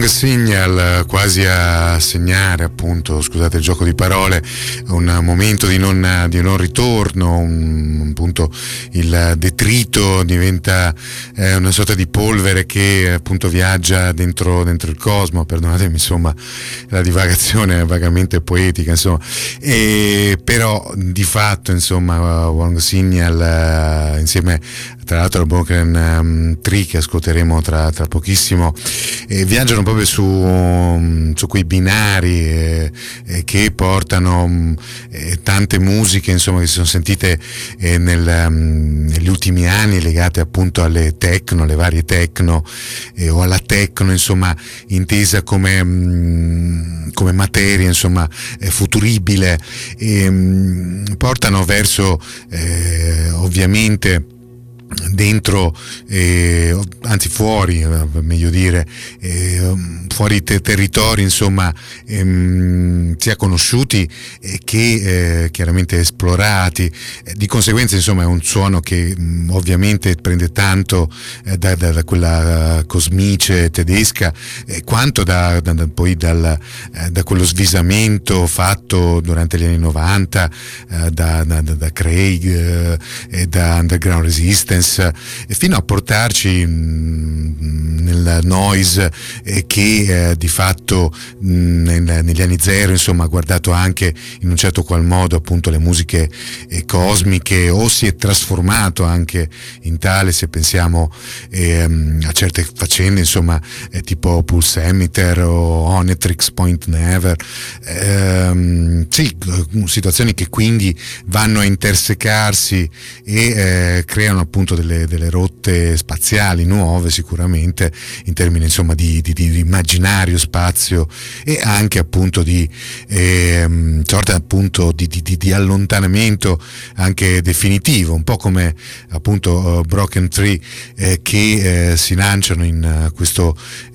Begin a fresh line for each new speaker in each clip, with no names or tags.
Signal, quasi a segnare, appunto, scusate il gioco di parole, un momento di non ritorno, appunto il detrito diventa una sorta di polvere che appunto viaggia dentro il cosmo, perdonatemi insomma la divagazione vagamente poetica, insomma, però di fatto insomma Wang Signal insieme tra l'altro al Broken Tree che ascolteremo tra pochissimo viaggiano proprio su quei binari che portano tante musiche insomma che si sono sentite negli ultimi anni legate appunto alle techno, alle varie techno o alla techno insomma intesa come materia insomma futuribile portano verso ovviamente dentro anzi fuori meglio dire fuori territori insomma sia conosciuti che chiaramente esplorati, di conseguenza insomma è un suono che ovviamente prende tanto da quella cosmice tedesca quanto poi da quello svisamento fatto durante gli anni 90 da Craig e da Underground Resistance fino a portarci nel noise che di fatto negli anni zero insomma ha guardato anche in un certo qual modo appunto le musiche cosmiche o si è trasformato anche in tale se pensiamo a certe faccende insomma tipo Pulse Emitter o Onetrix Point Never situazioni che quindi vanno a intersecarsi e creano appunto delle rotte spaziali nuove sicuramente in termini insomma di immaginario spazio e anche appunto di sorta appunto di allontanamento anche definitivo, un po' come appunto Broken Tree che si lanciano in questo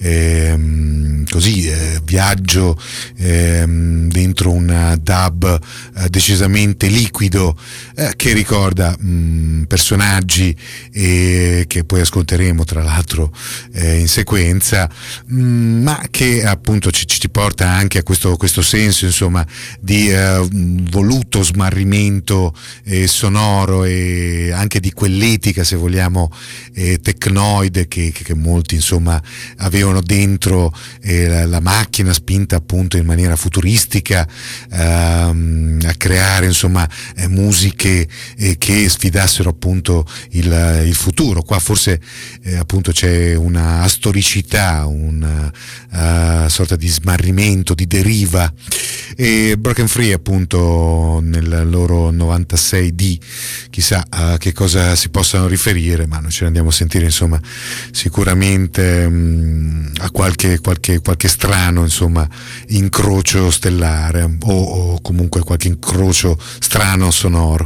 viaggio dentro un dub decisamente liquido che ricorda personaggi che poi ascolteremo tra l'altro in sequenza, ma che appunto ci porta anche a questo senso insomma di voluto smarrimento sonoro e anche di quell'etica se vogliamo tecnoide che molti insomma avevano dentro la macchina spinta appunto in maniera futuristica a creare insomma musiche che sfidassero appunto il futuro. Qua forse appunto c'è una astoricità, una sorta di smarrimento, di deriva, e Broken Free appunto nel loro 96D chissà a che cosa si possano riferire, ma noi ce ne andiamo a sentire insomma sicuramente a qualche strano insomma incrocio stellare o comunque qualche incrocio strano sonoro.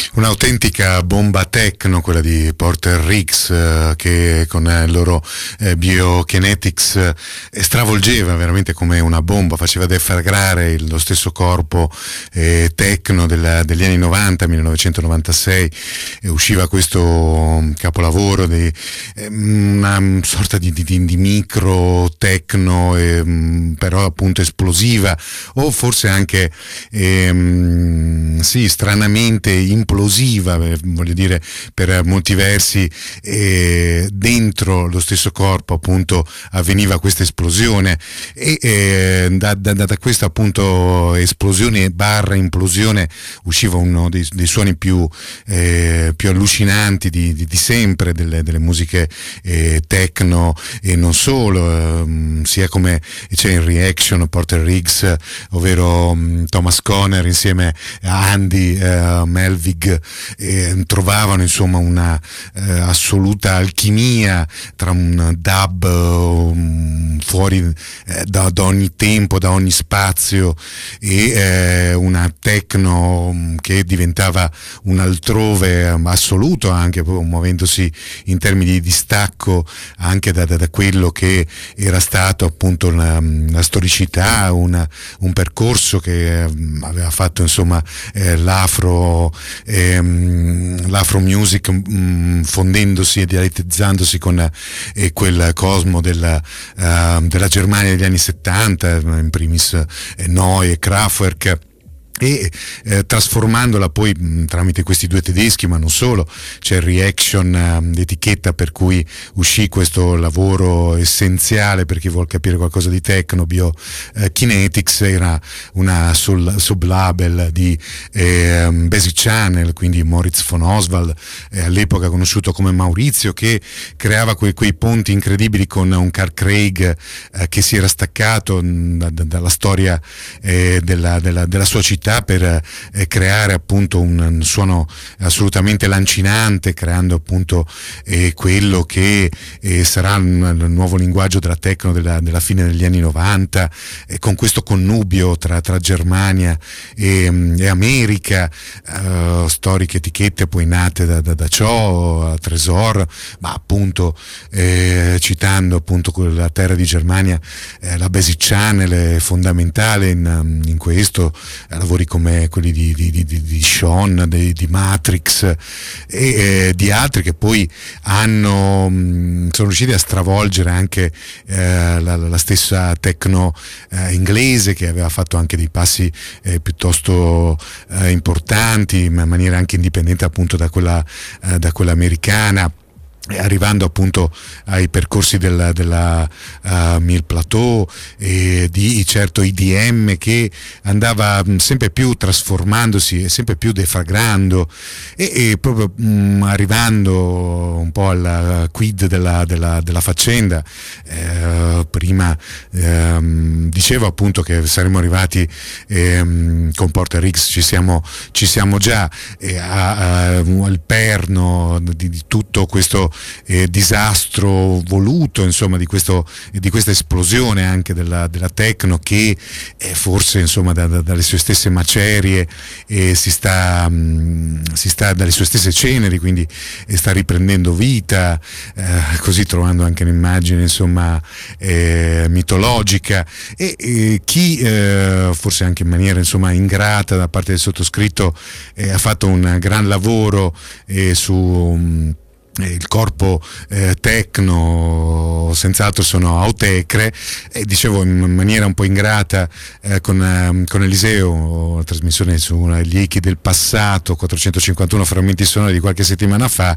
Un'autentica bomba techno, quella di Porter Riggs, che con il loro Biokinetics stravolgeva veramente come una bomba, faceva deflagrare lo stesso corpo techno degli anni 90, 1996, e usciva questo capolavoro di una sorta di micro techno, però appunto esplosiva, o forse anche sì, stranamente implosiva, voglio dire, per molti versi dentro lo stesso corpo appunto avveniva questa esplosione, e da questa appunto esplosione barra implosione usciva uno dei suoni più allucinanti di sempre delle musiche techno, e non solo, sia come c'è in Reaction Porter Riggs, ovvero Thomas Conner insieme a Andy Melvig, trovavano insomma una assoluta alchimia tra un dub fuori da ogni tempo, da ogni spazio, e una techno che diventava un altrove assoluto, anche muovendosi in termini di distacco anche da quello che era stato appunto la storicità, un percorso che aveva fatto insomma l'afro music, fondendosi e dialettizzandosi con quel cosmo della Germania degli anni 70, in primis Neu! E Kraftwerk, e trasformandola poi tramite questi due tedeschi, ma non solo. C'è Reaction, l'etichetta per cui uscì questo lavoro essenziale per chi vuol capire qualcosa di techno, Biokinetics, era una sublabel di Basic Channel, quindi Moritz von Oswald, all'epoca conosciuto come Maurizio, che creava quei ponti incredibili con un Carl Craig che si era staccato dalla storia della sua città per creare appunto un suono assolutamente lancinante, creando appunto quello che sarà il nuovo linguaggio della techno della fine degli anni 90, con questo connubio tra Germania e America, storiche etichette poi nate da ciò, Tresor, ma appunto citando appunto la terra di Germania, la Basic Channel è fondamentale in questo, lavori come quelli di Sean, di Matrix e di altri che poi sono riusciti a stravolgere anche la stessa techno inglese, che aveva fatto anche dei passi piuttosto importanti in maniera anche indipendente appunto da quella americana, arrivando appunto ai percorsi della Mill Plateau, e di certo IDM, che andava sempre più trasformandosi e sempre più deflagrando, e proprio arrivando un po' al quid della faccenda. Prima dicevo appunto che saremmo arrivati con Porter Riggs, ci siamo già al perno di tutto questo disastro voluto, insomma, di questa esplosione anche della techno, che forse insomma dalle sue stesse macerie si sta dalle sue stesse ceneri, quindi sta riprendendo vita, così trovando anche un'immagine insomma mitologica, e chi forse anche in maniera insomma ingrata da parte del sottoscritto ha fatto un gran lavoro su il corpo techno, senz'altro sono Autechre, e dicevo in maniera un po' ingrata con Eliseo, la trasmissione sugli echi del passato, 451 frammenti sonori di qualche settimana fa,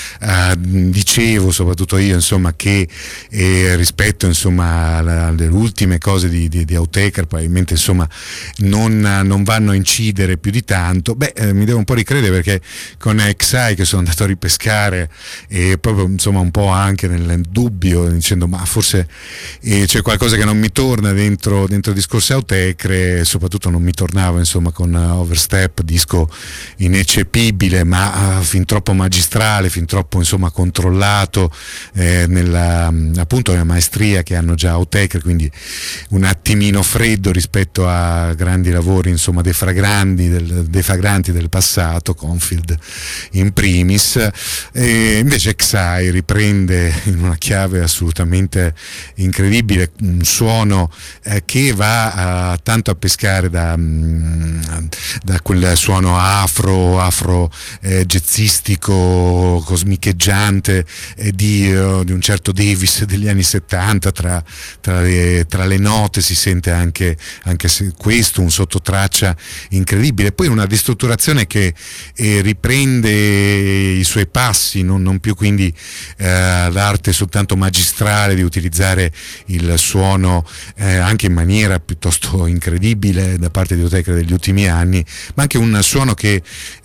dicevo soprattutto io insomma che rispetto insomma alle ultime cose di Autechre probabilmente insomma non vanno a incidere più di tanto. Mi devo un po' ricredere, perché con XI, che sono andato a ripescare e proprio insomma un po' anche nel dubbio, dicendo ma forse c'è qualcosa che non mi torna dentro i discorsi Autechre, soprattutto non mi tornava insomma con Overstep, disco ineccepibile ma fin troppo magistrale, fin troppo insomma controllato nella appunto nella maestria che hanno già Autechre, quindi un attimino freddo rispetto a grandi lavori insomma defragranti del passato, Confield in primis. E invece Xai riprende in una chiave assolutamente incredibile un suono che va tanto a pescare da quel suono afro jazzistico, cosmicheggiante di un certo Davis degli anni 70. Tra le note si sente anche se questo un sottotraccia incredibile, poi una ristrutturazione che riprende i suoi passi, non più quindi l'arte soltanto magistrale di utilizzare il suono anche in maniera piuttosto incredibile da parte di Autechre degli ultimi anni, ma anche un suono che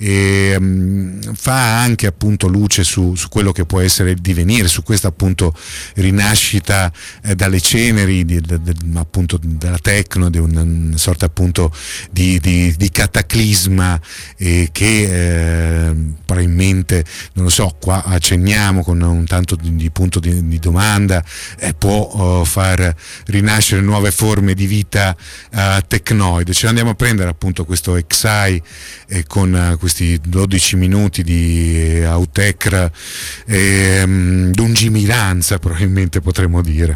fa anche appunto luce su quello che può essere il divenire, su questa appunto rinascita dalle ceneri appunto della techno, di una sorta appunto di cataclisma che probabilmente, non lo so, qua accenniamo con un tanto di punto di domanda, può far rinascere nuove forme di vita tecnoide. Ce l'andiamo a prendere appunto questo Xai con questi 12 minuti di Autechre, lungimiranza probabilmente potremmo dire.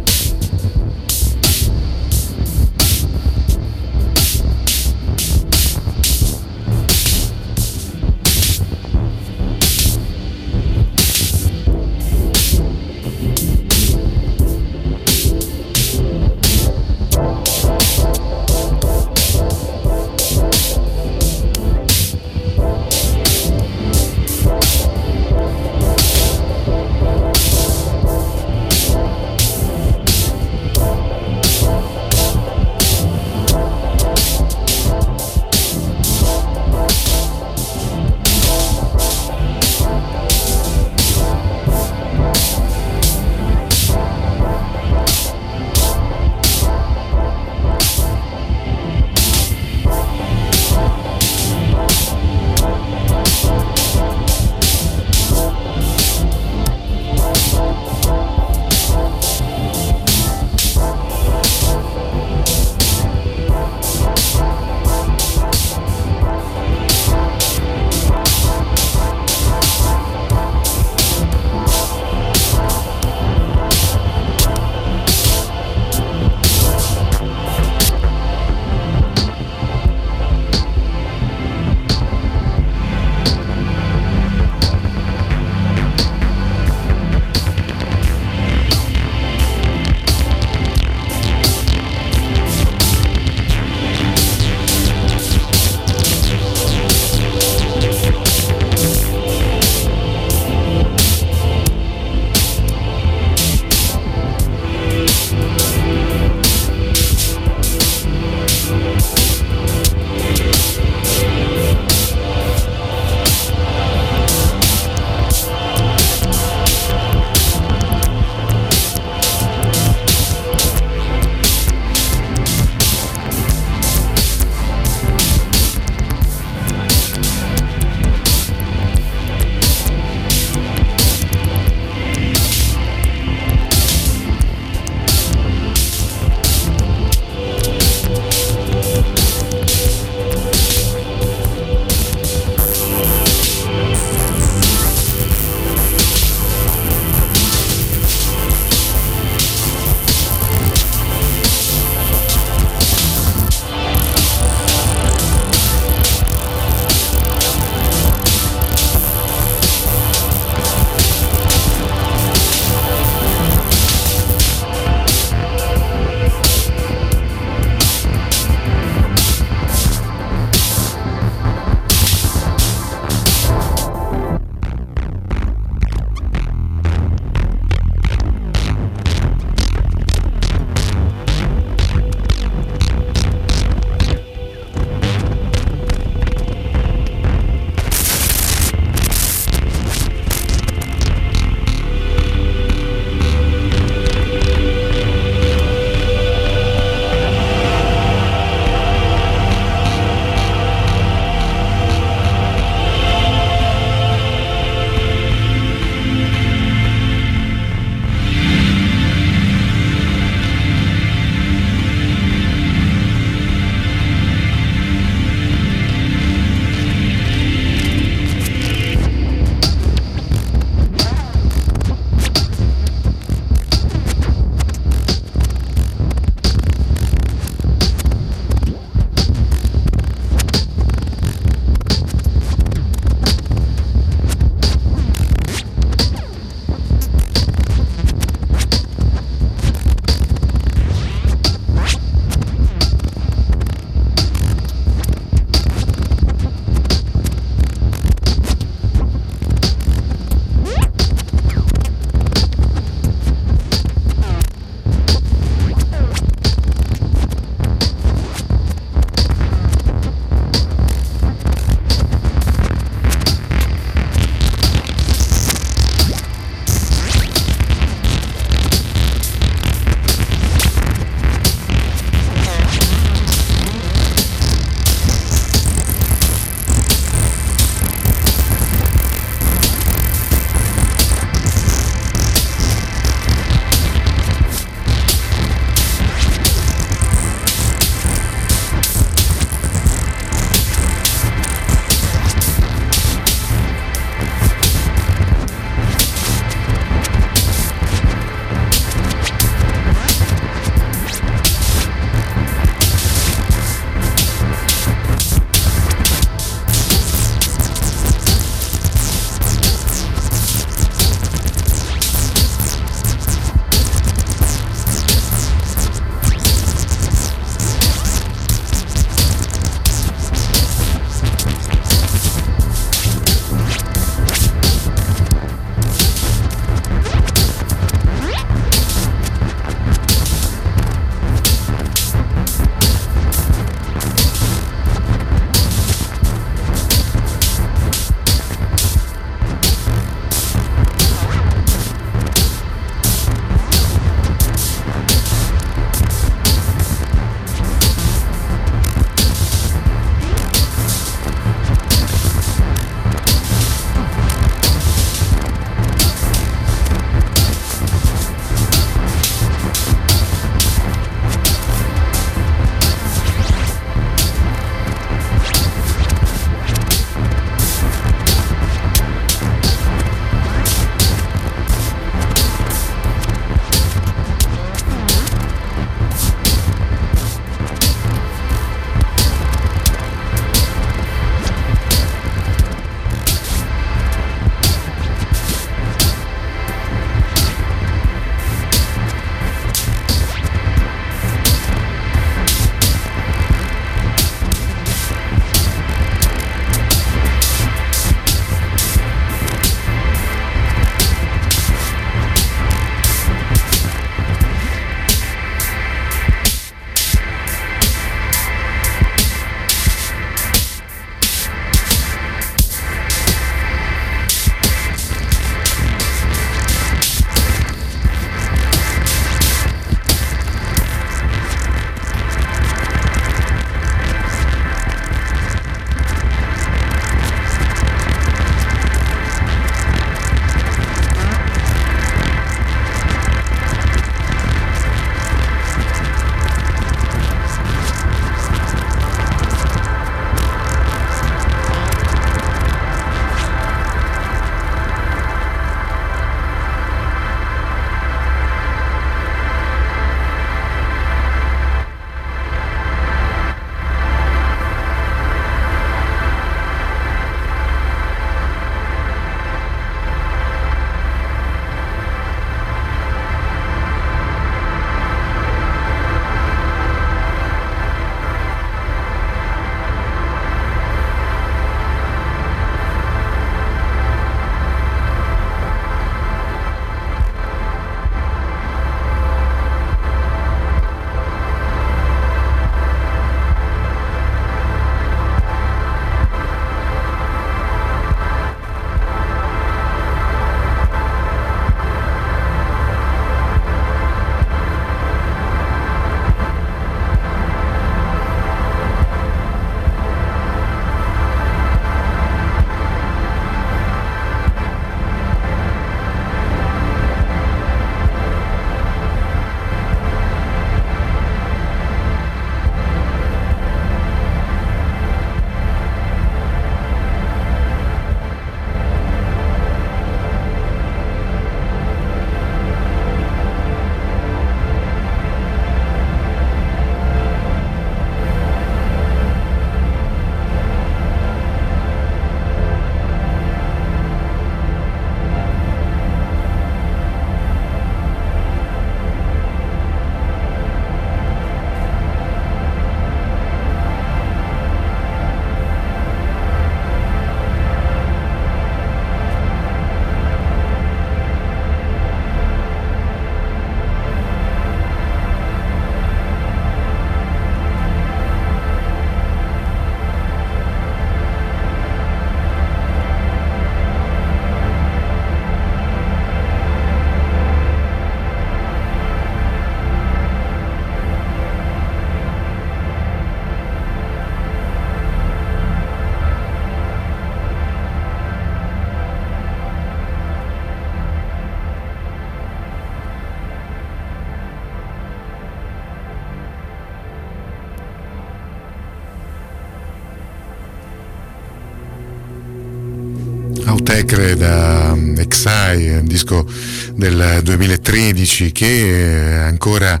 Autechre da Exai, un disco del 2013 che ancora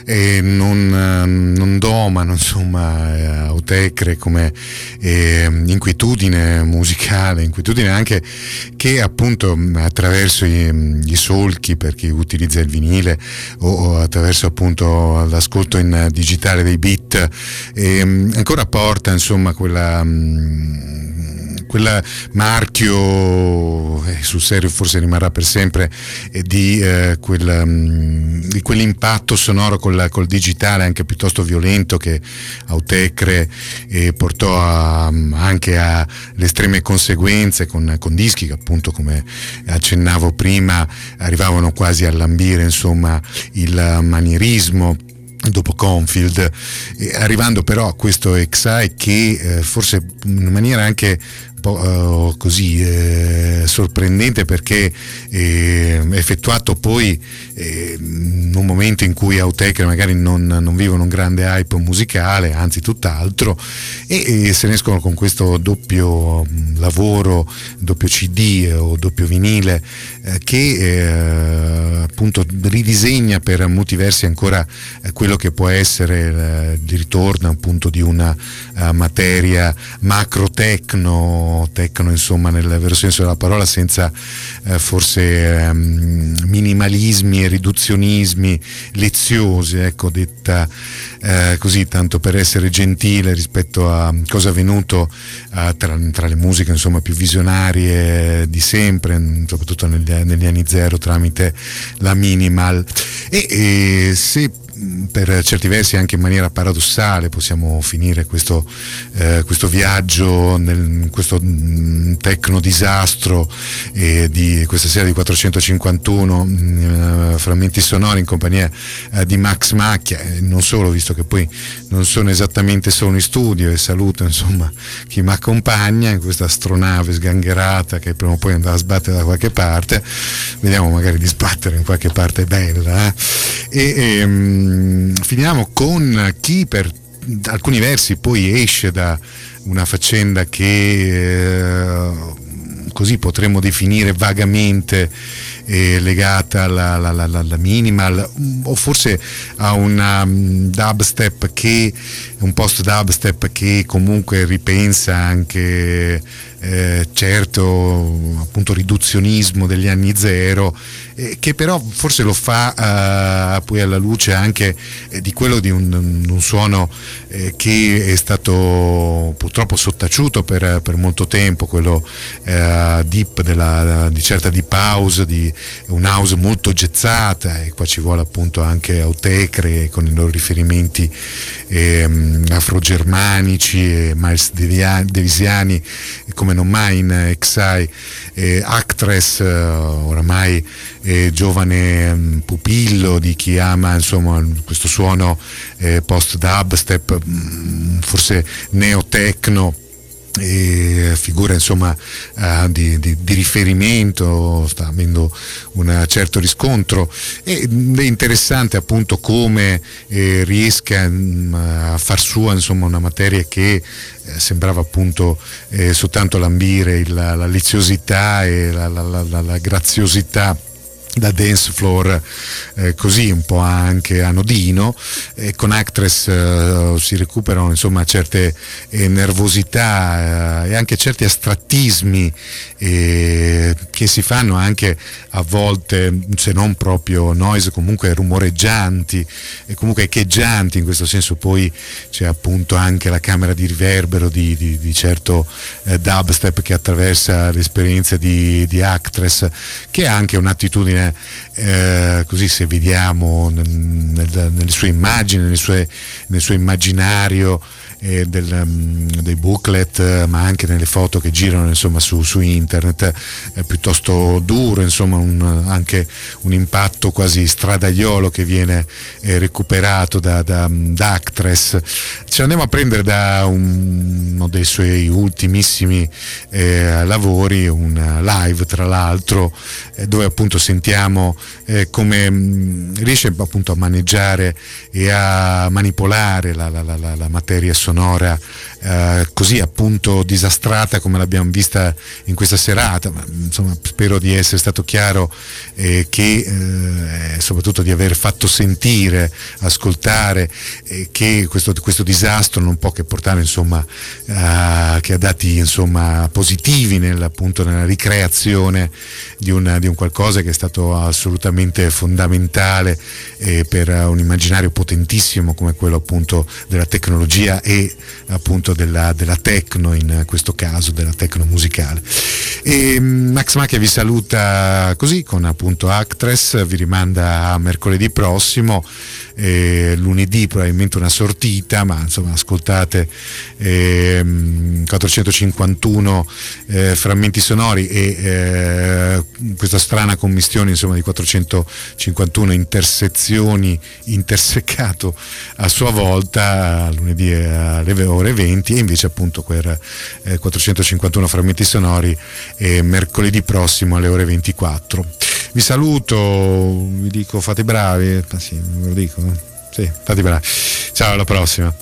non domano, insomma, Autechre come inquietudine musicale, inquietudine anche che appunto attraverso gli solchi, per chi utilizza il vinile o attraverso appunto l'ascolto in digitale dei beat, ancora porta insomma quel marchio, sul serio forse rimarrà per sempre, di quell'impatto sonoro col digitale anche piuttosto violento che Autechre portò anche alle estreme conseguenze con dischi che appunto, come accennavo prima, arrivavano quasi a lambire insomma il manierismo dopo Confield, arrivando però a questo Exai che forse in maniera anche così sorprendente, perché effettuato poi in un momento in cui Autechre magari non vivono un grande hype musicale, anzi tutt'altro, e se ne escono con questo doppio lavoro, doppio CD o doppio vinile, che appunto ridisegna per molti versi ancora quello che può essere il ritorno appunto di una materia macro techno insomma nel vero senso della parola, senza forse minimalismi e riduzionismi leziosi, ecco, detta così tanto per essere gentile rispetto a cosa è avvenuto tra le musiche insomma più visionarie di sempre, soprattutto negli anni zero tramite la minimal, e se per certi versi anche in maniera paradossale possiamo finire questo viaggio in questo tecno disastro di questa sera di 451 frammenti sonori in compagnia di Max Macchia, non solo, visto che poi non sono esattamente solo in studio, e saluto insomma chi mi accompagna in questa astronave sgangherata che prima o poi andrà a sbattere da qualche parte, vediamo magari di sbattere in qualche parte bella, finiamo con chi per alcuni versi poi esce da una faccenda che così potremmo definire vagamente legata alla minimal, o forse a una dubstep un post dubstep che comunque ripensa anche certo appunto riduzionismo degli anni zero, che però forse lo fa poi alla luce anche di quello di un suono che è stato purtroppo sottaciuto per molto tempo, quello deep di certa deep house, di un house molto jazzata, e qua ci vuole appunto anche Autechre con i loro riferimenti afrogermanici e Miles Davisiani come non mai in Exai, Actress, oramai giovane pupillo di chi ama insomma questo suono post dubstep, forse neo-techno, figura insomma di riferimento, sta avendo un certo riscontro, ed è interessante appunto come riesca a far sua insomma una materia che sembrava appunto soltanto lambire la leziosità e la graziosità da dance floor, così un po' anche anodino. Con Actress si recuperano insomma certe nervosità e anche certi astrattismi che si fanno anche a volte, se non proprio noise, comunque rumoreggianti e comunque echeggianti. In questo senso poi c'è appunto anche la camera di riverbero di certo dubstep che attraversa l'esperienza di Actress, che ha anche un'attitudine così, se vediamo nelle sue immagini, nel suo immaginario dei booklet, ma anche nelle foto che girano insomma su internet, piuttosto duro, insomma anche un impatto quasi stradaiolo che viene recuperato da Actress. Ci andiamo a prendere da uno dei suoi ultimissimi lavori, un live tra l'altro, dove appunto sentiamo come riesce appunto a maneggiare e a manipolare la materia sonora così appunto disastrata come l'abbiamo vista in questa serata, ma insomma spero di essere stato chiaro, che soprattutto di aver fatto sentire, ascoltare, che questo disastro non può che portare insomma che ha dati insomma positivi nella ricreazione di un qualcosa che è stato assolutamente fondamentale per un immaginario potentissimo come quello appunto della tecnologia e appunto della techno, in questo caso della techno musicale. E Max Macchia vi saluta così con appunto Actress, vi rimanda a mercoledì prossimo, lunedì probabilmente una sortita, ma insomma ascoltate 451 frammenti sonori e questa strana commistione insomma di 451 intersezioni intersecato a sua volta lunedì alle ore 20 e invece appunto per 451 frammenti sonori mercoledì prossimo alle ore 24. Vi saluto, vi dico fate i bravi, sì, ve lo dico, sì, fate i bravi. Ciao, alla prossima.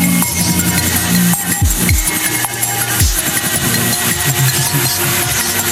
Consciousness.